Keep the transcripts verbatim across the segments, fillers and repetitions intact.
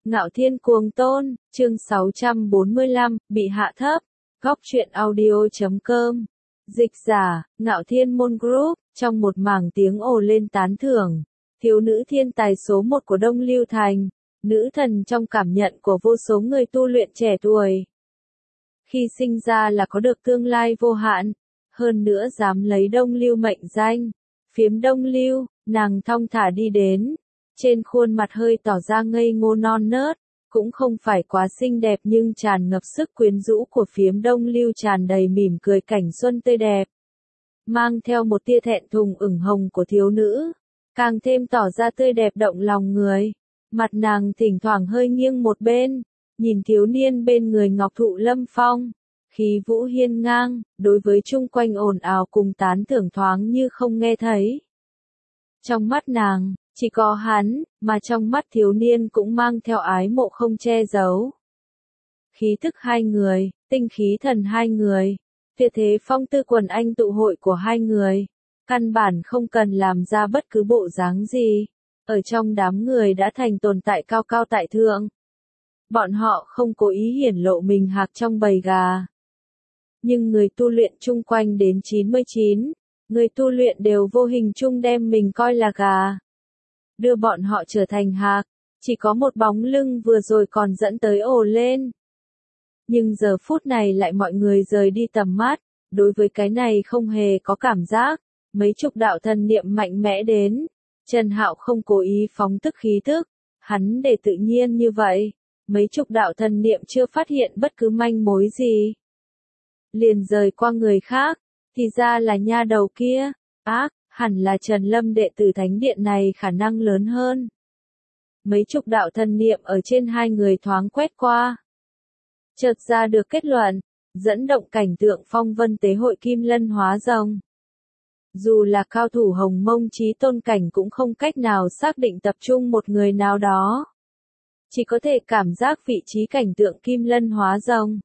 Ngạo Thiên Cuồng Tôn, chương sáu trăm bốn mươi lăm, bị hạ thấp. Góc truyện audio chấm com. Dịch giả, Ngạo Thiên Môn Group, trong một mảng tiếng ồ lên tán thưởng. Thiếu nữ thiên tài số một của Đông Lưu Thành, nữ thần trong cảm nhận của vô số người tu luyện trẻ tuổi. Khi sinh ra là có được tương lai vô hạn, hơn nữa dám lấy Đông Lưu mệnh danh. Phiếm Đông Lưu, nàng thong thả đi đến. Trên khuôn mặt hơi tỏ ra ngây ngô non nớt, cũng không phải quá xinh đẹp nhưng tràn ngập sức quyến rũ của phiếm Đông Lưu tràn đầy mỉm cười cảnh xuân tươi đẹp. Mang theo một tia thẹn thùng ửng hồng của thiếu nữ, càng thêm tỏ ra tươi đẹp động lòng người. Mặt nàng thỉnh thoảng hơi nghiêng một bên, nhìn thiếu niên bên người ngọc thụ lâm phong. Khí vũ hiên ngang, đối với chung quanh ồn ào cùng tán thưởng thoáng như không nghe thấy. Trong mắt nàng, chỉ có hắn, mà trong mắt thiếu niên cũng mang theo ái mộ không che giấu. Khí thức hai người, tinh khí thần hai người, tuyệt thế phong tư quần anh tụ hội của hai người, căn bản không cần làm ra bất cứ bộ dáng gì, ở trong đám người đã thành tồn tại cao cao tại thượng. Bọn họ không cố ý hiển lộ mình hạc trong bầy gà. Nhưng người tu luyện chung quanh đến chín mươi chín, người tu luyện đều vô hình chung đem mình coi là gà. Đưa bọn họ trở thành hạc, chỉ có một bóng lưng vừa rồi còn dẫn tới ồ lên. Nhưng giờ phút này lại mọi người rời đi tầm mắt, đối với cái này không hề có cảm giác, mấy chục đạo thần niệm mạnh mẽ đến. Trần Hạo không cố ý phóng tức khí thức, hắn để tự nhiên như vậy, mấy chục đạo thần niệm chưa phát hiện bất cứ manh mối gì. Liền rời qua người khác, thì ra là nha đầu kia, ác. Hẳn là Trần Lâm đệ tử thánh điện này khả năng lớn hơn. Mấy chục đạo thần niệm ở trên hai người thoáng quét qua. Chợt ra được kết luận, dẫn động cảnh tượng phong vân tế hội Kim Lân hóa rồng. Dù là cao thủ Hồng Mông Chí Tôn cảnh cũng không cách nào xác định tập trung một người nào đó. Chỉ có thể cảm giác vị trí cảnh tượng Kim Lân hóa rồng.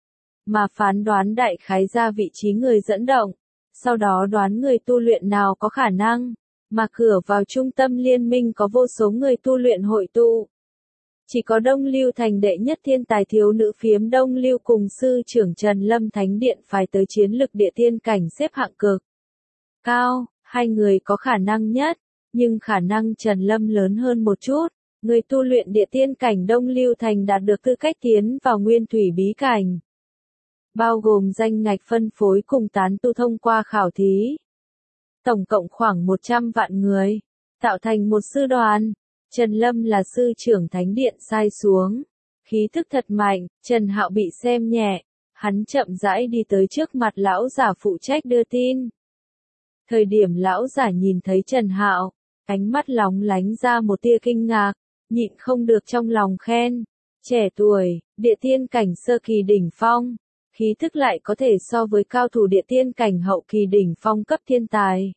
Mà phán đoán đại khái ra vị trí người dẫn động. Sau đó đoán người tu luyện nào có khả năng, mà cửa vào trung tâm liên minh có vô số người tu luyện hội tụ. Chỉ có Đông Lưu Thành đệ nhất thiên tài thiếu nữ phiếm Đông Lưu cùng sư trưởng Trần Lâm Thánh Điện phải tới chiến lực địa thiên cảnh xếp hạng cực cao, hai người có khả năng nhất, nhưng khả năng Trần Lâm lớn hơn một chút. Người tu luyện địa thiên cảnh Đông Lưu Thành đạt được tư cách tiến vào nguyên thủy bí cảnh. Bao gồm danh ngạch phân phối cùng tán tu thông qua khảo thí. Tổng cộng khoảng một trăm vạn người, tạo thành một sư đoàn. Trần Lâm là sư trưởng thánh điện sai xuống. Khí thức thật mạnh, Trần Hạo bị xem nhẹ. Hắn chậm rãi đi tới trước mặt lão giả phụ trách đưa tin. Thời điểm lão giả nhìn thấy Trần Hạo, ánh mắt lóng lánh ra một tia kinh ngạc, nhịn không được trong lòng khen. Trẻ tuổi, địa thiên cảnh sơ kỳ đỉnh phong. Khí thức lại có thể so với cao thủ địa thiên cảnh hậu kỳ đỉnh phong cấp thiên tài.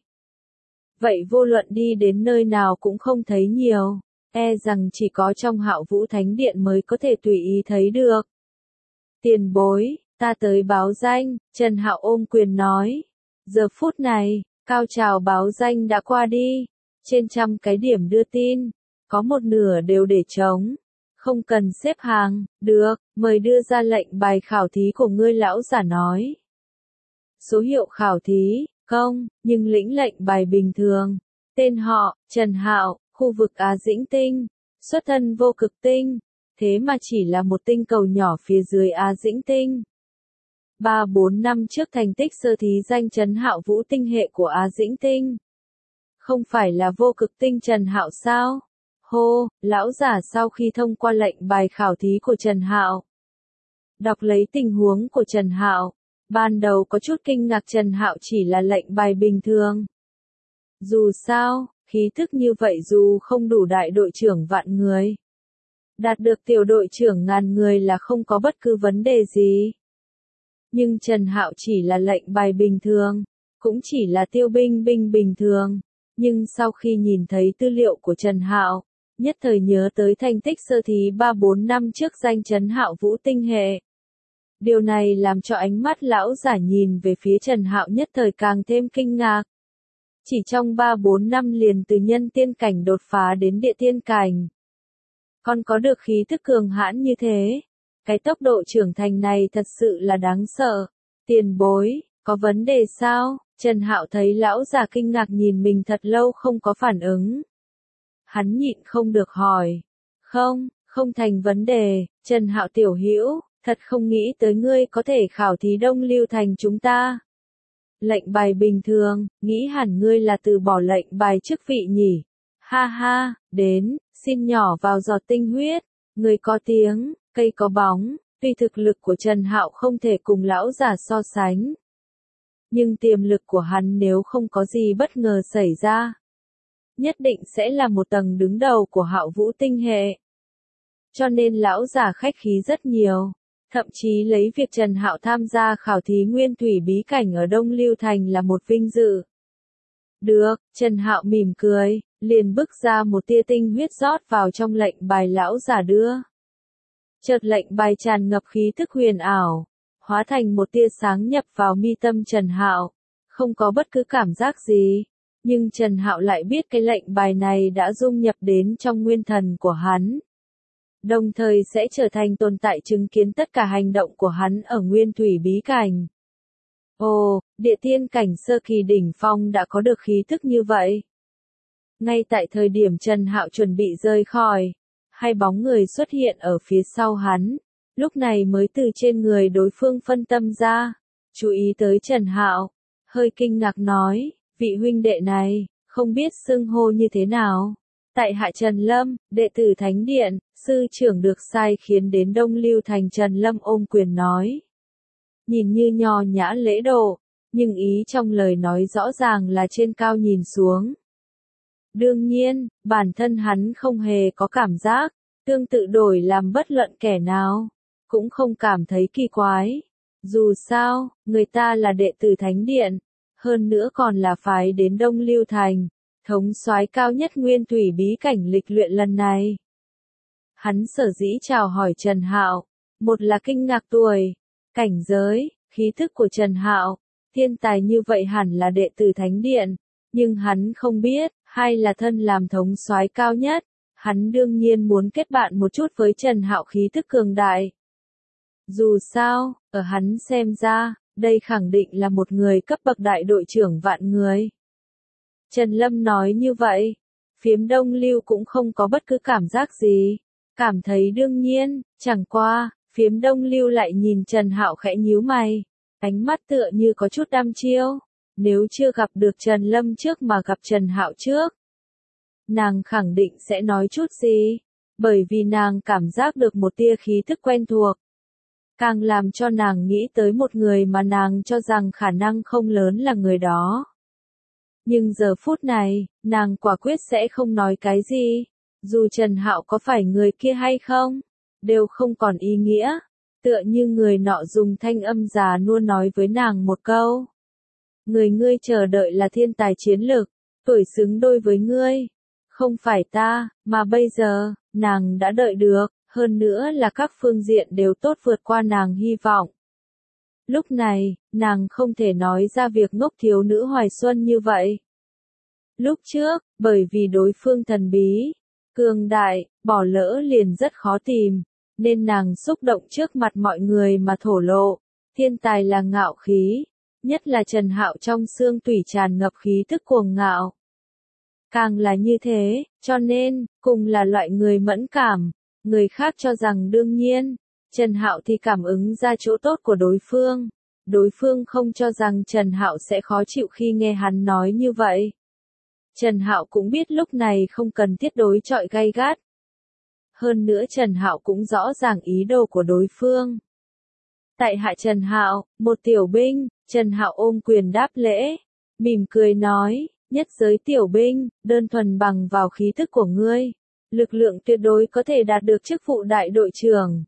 Vậy vô luận đi đến nơi nào cũng không thấy nhiều, e rằng chỉ có trong Hạo Vũ Thánh Điện mới có thể tùy ý thấy được. Tiền bối, ta tới báo danh, Trần Hạo ôm quyền nói. Giờ phút này, cao trào báo danh đã qua đi, trên trăm cái điểm đưa tin, có một nửa đều để trống. Không cần xếp hàng, được, mời đưa ra lệnh bài khảo thí của ngươi lão giả nói. Số hiệu khảo thí, không, nhưng lĩnh lệnh bài bình thường. Tên họ, Trần Hạo, khu vực Á Dĩnh Tinh, xuất thân vô cực tinh, thế mà chỉ là một tinh cầu nhỏ phía dưới Á Dĩnh Tinh. Ba bốn năm trước thành tích sơ thí danh Trấn Hạo Vũ tinh hệ của Á Dĩnh Tinh. Không phải là vô cực tinh Trần Hạo sao? Hô, lão giả sau khi thông qua lệnh bài khảo thí của Trần Hạo. Đọc lấy tình huống của Trần Hạo, ban đầu có chút kinh ngạc Trần Hạo chỉ là lệnh bài bình thường. Dù sao, khí thức như vậy dù không đủ đại đội trưởng vạn người. Đạt được tiểu đội trưởng ngàn người là không có bất cứ vấn đề gì. Nhưng Trần Hạo chỉ là lệnh bài bình thường, cũng chỉ là tiêu binh binh bình thường. Nhưng sau khi nhìn thấy tư liệu của Trần Hạo, nhất thời nhớ tới thành tích sơ thí ba bốn năm trước danh Trấn Hạo Vũ tinh hệ. Điều này làm cho ánh mắt lão giả nhìn về phía Trần Hạo nhất thời càng thêm kinh ngạc. Chỉ trong ba bốn năm liền từ nhân tiên cảnh đột phá đến địa tiên cảnh. Con có được khí thức cường hãn như thế. Cái tốc độ trưởng thành này thật sự là đáng sợ. Tiền bối, có vấn đề sao? Trần Hạo thấy lão già kinh ngạc nhìn mình thật lâu không có phản ứng. Hắn nhịn không được hỏi. Không, không thành vấn đề, Trần Hạo tiểu hữu, thật không nghĩ tới ngươi có thể khảo thí Đông Lưu Thành chúng ta. Lệnh bài bình thường, nghĩ hẳn ngươi là từ bỏ lệnh bài chức vị nhỉ. Ha ha, đến, xin nhỏ vào giọt tinh huyết, người có tiếng, cây có bóng, tuy thực lực của Trần Hạo không thể cùng lão già so sánh. Nhưng tiềm lực của hắn nếu không có gì bất ngờ xảy ra, nhất định sẽ là một tầng đứng đầu của Hạo Vũ tinh hệ. Cho nên lão già khách khí rất nhiều, thậm chí lấy việc Trần Hạo tham gia khảo thí nguyên thủy bí cảnh ở Đông Lưu Thành là một vinh dự. Được, Trần Hạo mỉm cười, liền bức ra một tia tinh huyết rót vào trong lệnh bài lão già đưa. Chợt lệnh bài tràn ngập khí thức huyền ảo, hóa thành một tia sáng nhập vào mi tâm Trần Hạo, không có bất cứ cảm giác gì, nhưng Trần Hạo lại biết cái lệnh bài này đã dung nhập đến trong nguyên thần của hắn. Đồng thời sẽ trở thành tồn tại chứng kiến tất cả hành động của hắn ở nguyên thủy bí cảnh. Ồ, địa tiên cảnh sơ kỳ đỉnh phong đã có được khí thức như vậy. Ngay tại thời điểm Trần Hạo chuẩn bị rời khỏi, hai bóng người xuất hiện ở phía sau hắn, lúc này mới từ trên người đối phương phân tâm ra, chú ý tới Trần Hạo, hơi kinh ngạc nói, vị huynh đệ này, không biết xưng hô như thế nào. Tại hạ Trần Lâm, đệ tử Thánh Điện, sư trưởng được sai khiến đến Đông Lưu Thành. Trần Lâm ôm quyền nói. Nhìn như nho nhã lễ độ, nhưng ý trong lời nói rõ ràng là trên cao nhìn xuống. Đương nhiên, bản thân hắn không hề có cảm giác, tương tự đổi làm bất luận kẻ nào, cũng không cảm thấy kỳ quái. Dù sao, người ta là đệ tử Thánh Điện, hơn nữa còn là phái đến Đông Lưu Thành, thống soái cao nhất nguyên thủy bí cảnh lịch luyện lần này. Hắn sở dĩ chào hỏi Trần Hạo, một là kinh ngạc tuổi, cảnh giới, khí thức của Trần Hạo, thiên tài như vậy hẳn là đệ tử Thánh Điện, nhưng hắn không biết, hai là thân làm thống soái cao nhất, hắn đương nhiên muốn kết bạn một chút với Trần Hạo khí thức cường đại. Dù sao, ở hắn xem ra, đây khẳng định là một người cấp bậc đại đội trưởng vạn người. Trần Lâm nói như vậy, phiếm Đông Lưu cũng không có bất cứ cảm giác gì, cảm thấy đương nhiên, chẳng qua, phiếm Đông Lưu lại nhìn Trần Hạo khẽ nhíu mày, ánh mắt tựa như có chút đăm chiêu, nếu chưa gặp được Trần Lâm trước mà gặp Trần Hạo trước, nàng khẳng định sẽ nói chút gì, bởi vì nàng cảm giác được một tia khí thức quen thuộc. Càng làm cho nàng nghĩ tới một người mà nàng cho rằng khả năng không lớn là người đó. Nhưng giờ phút này, nàng quả quyết sẽ không nói cái gì, dù Trần Hạo có phải người kia hay không, đều không còn ý nghĩa, tựa như người nọ dùng thanh âm già nua nói với nàng một câu. Người ngươi chờ đợi là thiên tài chiến lược, tuổi xứng đôi với ngươi, không phải ta, mà bây giờ, nàng đã đợi được, hơn nữa là các phương diện đều tốt vượt qua nàng hy vọng. Lúc này, nàng không thể nói ra việc ngốc thiếu nữ hoài xuân như vậy. Lúc trước, bởi vì đối phương thần bí, cường đại, bỏ lỡ liền rất khó tìm, nên nàng xúc động trước mặt mọi người mà thổ lộ, thiên tài là ngạo khí, nhất là Trần Hạo trong xương tủy tràn ngập khí thức cuồng ngạo. Càng là như thế, cho nên, cùng là loại người mẫn cảm, người khác cho rằng đương nhiên, Trần Hạo thì cảm ứng ra chỗ tốt của đối phương, đối phương không cho rằng Trần Hạo sẽ khó chịu khi nghe hắn nói như vậy. Trần Hạo cũng biết lúc này không cần thiết đối chọi gay gắt. Hơn nữa Trần Hạo cũng rõ ràng ý đồ của đối phương. Tại hạ Trần Hạo, một tiểu binh, Trần Hạo ôm quyền đáp lễ, mỉm cười nói, nhất giới tiểu binh, đơn thuần bằng vào khí thức của ngươi, lực lượng tuyệt đối có thể đạt được chức vụ đại đội trưởng.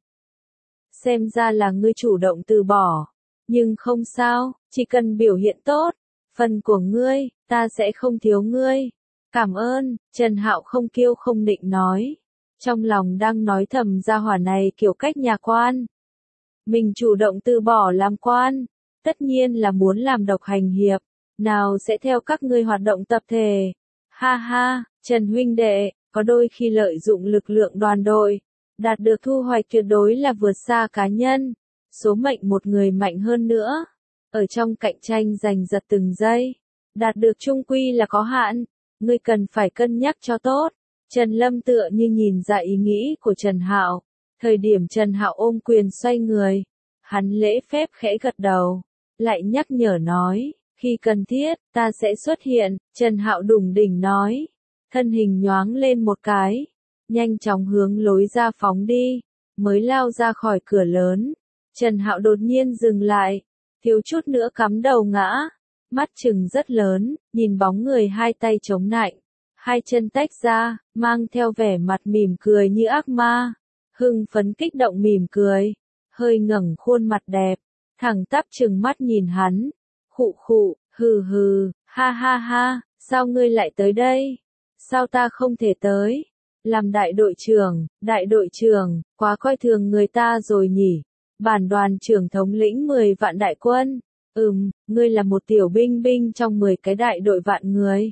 Xem ra là ngươi chủ động từ bỏ, nhưng không sao, chỉ cần biểu hiện tốt, phần của ngươi, ta sẽ không thiếu ngươi. Cảm ơn, Trần Hạo không kiêu không nịnh nói, trong lòng đang nói thầm gia hỏa này kiểu cách nhà quan. Mình chủ động từ bỏ làm quan, tất nhiên là muốn làm độc hành hiệp, nào sẽ theo các ngươi hoạt động tập thể. Ha ha, Trần huynh đệ, có đôi khi lợi dụng lực lượng đoàn đội, đạt được thu hoạch tuyệt đối là vượt xa cá nhân, số mệnh một người mạnh hơn nữa. Ở trong cạnh tranh giành giật từng giây, đạt được chung quy là có hạn, ngươi cần phải cân nhắc cho tốt. Trần Lâm tựa như nhìn ra ý nghĩ của Trần Hạo, thời điểm Trần Hạo ôm quyền xoay người, hắn lễ phép khẽ gật đầu, lại nhắc nhở nói, khi cần thiết, ta sẽ xuất hiện. Trần Hạo đùng đỉnh nói, thân hình nhoáng lên một cái, nhanh chóng hướng lối ra phóng đi, mới lao ra khỏi cửa lớn. Trần Hạo đột nhiên dừng lại, thiếu chút nữa cắm đầu ngã, mắt trừng rất lớn, nhìn bóng người hai tay chống nạnh, hai chân tách ra, mang theo vẻ mặt mỉm cười như ác ma, hưng phấn kích động mỉm cười, hơi ngẩng khuôn mặt đẹp, thẳng tắp trừng mắt nhìn hắn, khụ khụ, hừ hừ, ha ha ha, sao ngươi lại tới đây? Sao ta không thể tới? Làm đại đội trưởng, đại đội trưởng, quá coi thường người ta rồi nhỉ? Bản đoàn trưởng thống lĩnh mười vạn đại quân. Ừm, ngươi là một tiểu binh binh trong mười cái đại đội vạn người.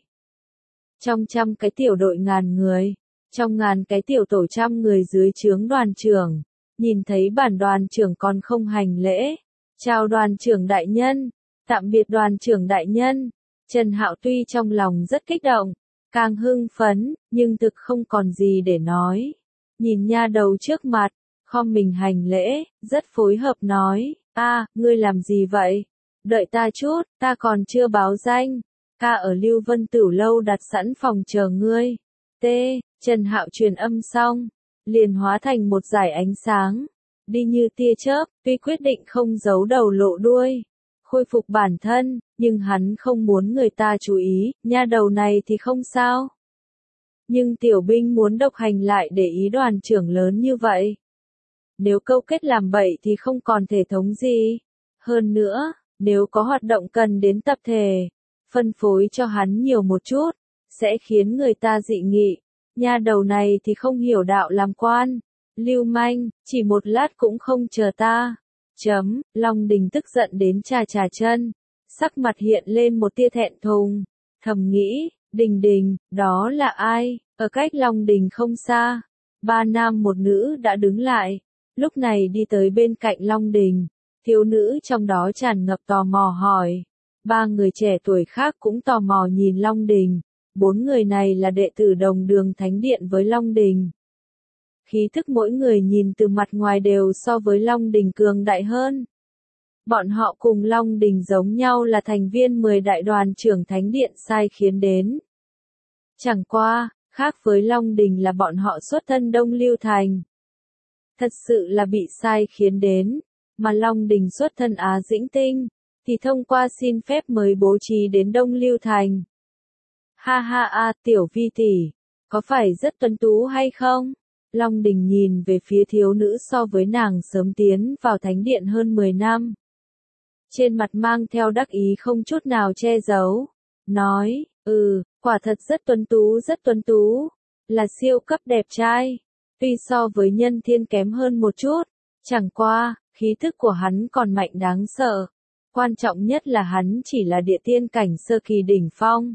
Trong trăm cái tiểu đội ngàn người. Trong ngàn cái tiểu tổ trăm người dưới trướng đoàn trưởng. Nhìn thấy bản đoàn trưởng còn không hành lễ. Chào đoàn trưởng đại nhân. Tạm biệt đoàn trưởng đại nhân. Trần Hạo tuy trong lòng rất kích động, càng hưng phấn, nhưng thực không còn gì để nói. Nhìn nha đầu trước mặt, khom mình hành lễ, rất phối hợp nói, a, ngươi làm gì vậy? Đợi ta chút, ta còn chưa báo danh. Ca ở Lưu Vân Tửu lâu đặt sẵn phòng chờ ngươi. T. Trần Hạo truyền âm xong, liền hóa thành một dải ánh sáng, đi như tia chớp, tuy quyết định không giấu đầu lộ đuôi, khôi phục bản thân, nhưng hắn không muốn người ta chú ý, nha đầu này thì không sao. Nhưng tiểu binh muốn độc hành lại để ý đoàn trưởng lớn như vậy. Nếu câu kết làm bậy thì không còn thể thống gì. Hơn nữa, nếu có hoạt động cần đến tập thể, phân phối cho hắn nhiều một chút, sẽ khiến người ta dị nghị. Nha đầu này thì không hiểu đạo làm quan. Lưu manh, chỉ một lát cũng không chờ ta. Chấm, Long Đình tức giận đến chà chà chân, sắc mặt hiện lên một tia thẹn thùng, thầm nghĩ, Đình Đình, đó là ai? Ở cách Long Đình không xa, ba nam một nữ đã đứng lại, lúc này đi tới bên cạnh Long Đình, thiếu nữ trong đó tràn ngập tò mò hỏi, ba người trẻ tuổi khác cũng tò mò nhìn Long Đình, bốn người này là đệ tử đồng đường thánh điện với Long Đình. Khí thức mỗi người nhìn từ mặt ngoài đều so với Long Đình cường đại hơn. Bọn họ cùng Long Đình giống nhau là thành viên mười đại đoàn trưởng thánh điện sai khiến đến. Chẳng qua, khác với Long Đình là bọn họ xuất thân Đông Lưu Thành. Thật sự là bị sai khiến đến, mà Long Đình xuất thân Á Dĩnh Tinh, thì thông qua xin phép mới bố trí đến Đông Lưu Thành. Ha ha a, tiểu vi tỷ, có phải rất tuấn tú hay không? Long Đình nhìn về phía thiếu nữ so với nàng sớm tiến vào thánh điện hơn mười năm. Trên mặt mang theo đắc ý không chút nào che giấu. Nói, ừ, quả thật rất tuấn tú rất tuấn tú. Là siêu cấp đẹp trai. Tuy so với nhân thiên kém hơn một chút. Chẳng qua, khí thức của hắn còn mạnh đáng sợ. Quan trọng nhất là hắn chỉ là địa tiên cảnh sơ kỳ đỉnh phong.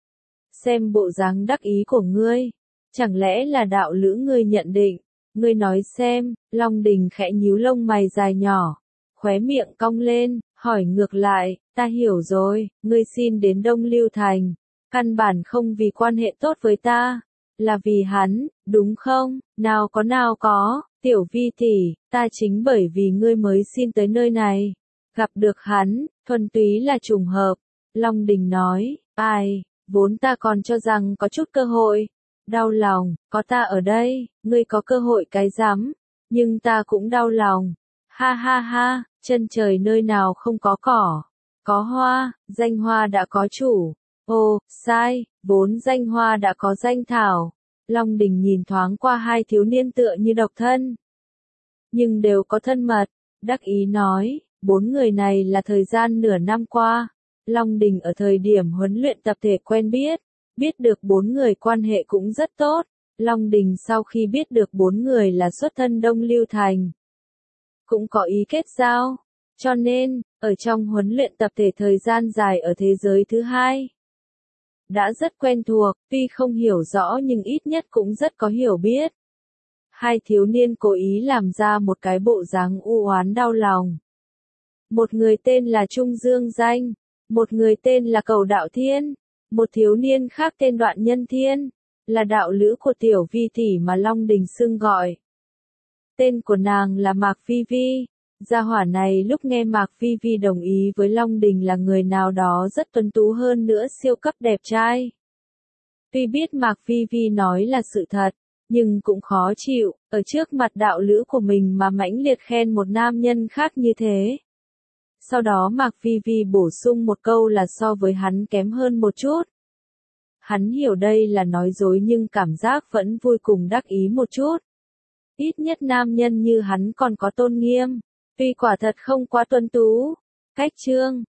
Xem bộ dáng đắc ý của ngươi. Chẳng lẽ là đạo lữ ngươi nhận định, ngươi nói xem, Long Đình khẽ nhíu lông mày dài nhỏ, khóe miệng cong lên, hỏi ngược lại, ta hiểu rồi, ngươi xin đến Đông Lưu Thành, căn bản không vì quan hệ tốt với ta, là vì hắn, đúng không? Nào có nào có, tiểu vi tỷ, ta chính bởi vì ngươi mới xin tới nơi này, gặp được hắn, thuần túy là trùng hợp. Long Đình nói, ai, vốn ta còn cho rằng có chút cơ hội. Đau lòng, có ta ở đây, ngươi có cơ hội cái rắm, nhưng ta cũng đau lòng. Ha ha ha, chân trời nơi nào không có cỏ, có hoa, danh hoa đã có chủ. Ồ, sai, vốn danh hoa đã có danh thảo. Long Đình nhìn thoáng qua hai thiếu niên tựa như độc thân, nhưng đều có thân mật, đắc ý nói, bốn người này là thời gian nửa năm qua. Long Đình ở thời điểm huấn luyện tập thể quen biết. Biết được bốn người quan hệ cũng rất tốt, Long Đình sau khi biết được bốn người là xuất thân Đông Lưu Thành, cũng có ý kết giao, cho nên, ở trong huấn luyện tập thể thời gian dài ở thế giới thứ hai, đã rất quen thuộc, tuy không hiểu rõ nhưng ít nhất cũng rất có hiểu biết. Hai thiếu niên cố ý làm ra một cái bộ dáng u oán đau lòng. Một người tên là Trung Dương Danh, một người tên là Cầu Đạo Thiên, một thiếu niên khác tên Đoạn Nhân Thiên, là đạo lữ của Tiểu Vi tỷ mà Long Đình xưng gọi. Tên của nàng là Mạc Phi Vi. Gia hỏa này lúc nghe Mạc Phi Vi đồng ý với Long Đình là người nào đó rất tuấn tú hơn nữa siêu cấp đẹp trai. Tuy biết Mạc Phi Vi nói là sự thật, nhưng cũng khó chịu, ở trước mặt đạo lữ của mình mà mãnh liệt khen một nam nhân khác như thế. Sau đó Mạc Phi Vi bổ sung một câu là so với hắn kém hơn một chút. Hắn hiểu đây là nói dối nhưng cảm giác vẫn vui cùng đắc ý một chút. Ít nhất nam nhân như hắn còn có tôn nghiêm, tuy quả thật không quá tuấn tú. Cách chương